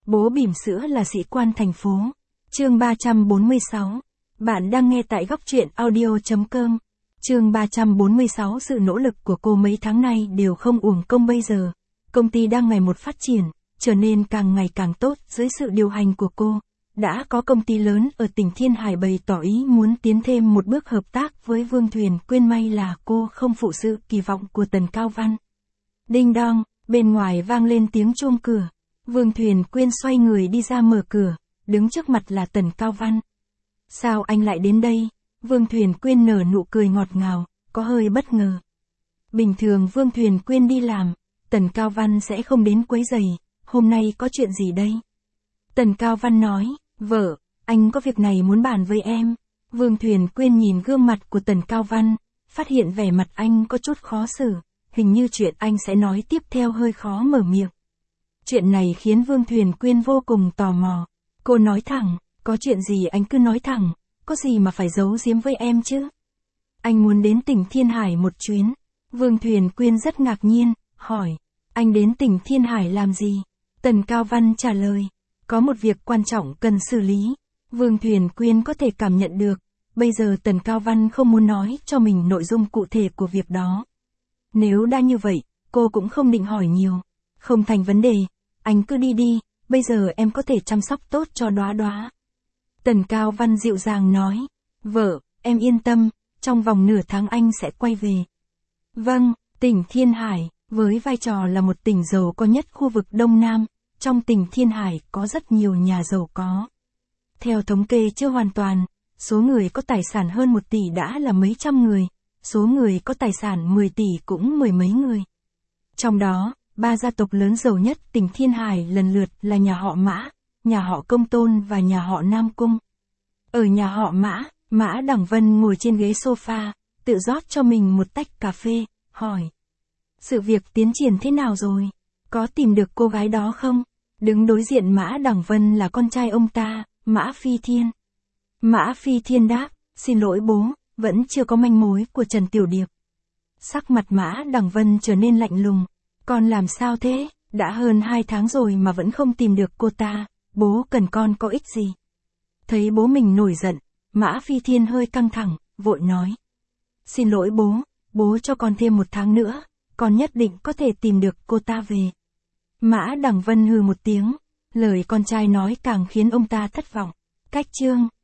Bố bỉm sữa là sĩ quan thành phố. Chương 346. Bạn đang nghe tại góc truyện audio.com. Chương 346. Sự nỗ lực của cô mấy tháng nay đều không uổng công bây giờ. Công ty đang ngày một phát triển, trở nên càng ngày càng tốt dưới sự điều hành của cô. Đã có công ty lớn ở tỉnh Thiên Hải bày tỏ ý muốn tiến thêm một bước hợp tác với Vương Thuyền Quyên, may là cô không phụ sự kỳ vọng của Tần Cao Văn. Đinh đong, bên ngoài vang lên tiếng chuông cửa. Vương Thuyền Quyên xoay người đi ra mở cửa, đứng trước mặt là Tần Cao Văn. Sao anh lại đến đây? Vương Thuyền Quyên nở nụ cười ngọt ngào, có hơi bất ngờ. Bình thường Vương Thuyền Quyên đi làm, Tần Cao Văn sẽ không đến quấy rầy, hôm nay có chuyện gì đây? Tần Cao Văn nói, vợ, anh có việc này muốn bàn với em. Vương Thuyền Quyên nhìn gương mặt của Tần Cao Văn, phát hiện vẻ mặt anh có chút khó xử, hình như chuyện anh sẽ nói tiếp theo hơi khó mở miệng. Chuyện này khiến Vương Thuyền Quyên vô cùng tò mò. Cô nói thẳng, có chuyện gì anh cứ nói thẳng, có gì mà phải giấu giếm với em chứ? Anh muốn đến tỉnh Thiên Hải một chuyến. Vương Thuyền Quyên rất ngạc nhiên, hỏi, anh đến tỉnh Thiên Hải làm gì? Tần Cao Văn trả lời, có một việc quan trọng cần xử lý. Vương Thuyền Quyên có thể cảm nhận được, bây giờ Tần Cao Văn không muốn nói cho mình nội dung cụ thể của việc đó. Nếu đã như vậy, cô cũng không định hỏi nhiều. Không thành vấn đề, anh cứ đi đi, bây giờ em có thể chăm sóc tốt cho Đóa Đóa. Tần Cao Văn dịu dàng nói, vợ, em yên tâm, trong vòng nửa tháng anh sẽ quay về. Vâng, tỉnh Thiên Hải, với vai trò là một tỉnh giàu có nhất khu vực Đông Nam, trong tỉnh Thiên Hải có rất nhiều nhà giàu có. Theo thống kê chưa hoàn toàn, số người có tài sản hơn 1 tỷ đã là mấy trăm người, số người có tài sản 10 tỷ cũng mười mấy người. Trong đó, 3 gia tộc lớn giàu nhất tỉnh Thiên Hải lần lượt là nhà họ Mã, nhà họ Công Tôn và nhà họ Nam Cung. Ở nhà họ Mã, Mã Đằng Vân ngồi trên ghế sofa, tự rót cho mình một tách cà phê, hỏi. Sự việc tiến triển thế nào rồi? Có tìm được cô gái đó không? Đứng đối diện Mã Đằng Vân là con trai ông ta, Mã Phi Thiên. Mã Phi Thiên đáp, xin lỗi bố, vẫn chưa có manh mối của Trần Tiểu Điệp. Sắc mặt Mã Đằng Vân trở nên lạnh lùng. Con làm sao thế? Đã hơn 2 tháng rồi mà vẫn không tìm được cô ta, bố cần con có ích gì? Thấy bố mình nổi giận, Mã Phi Thiên hơi căng thẳng, vội nói. Xin lỗi bố cho con thêm 1 tháng nữa, con nhất định có thể tìm được cô ta về. Mã Đằng Vân hừ một tiếng, lời con trai nói càng khiến ông ta thất vọng. Cách chương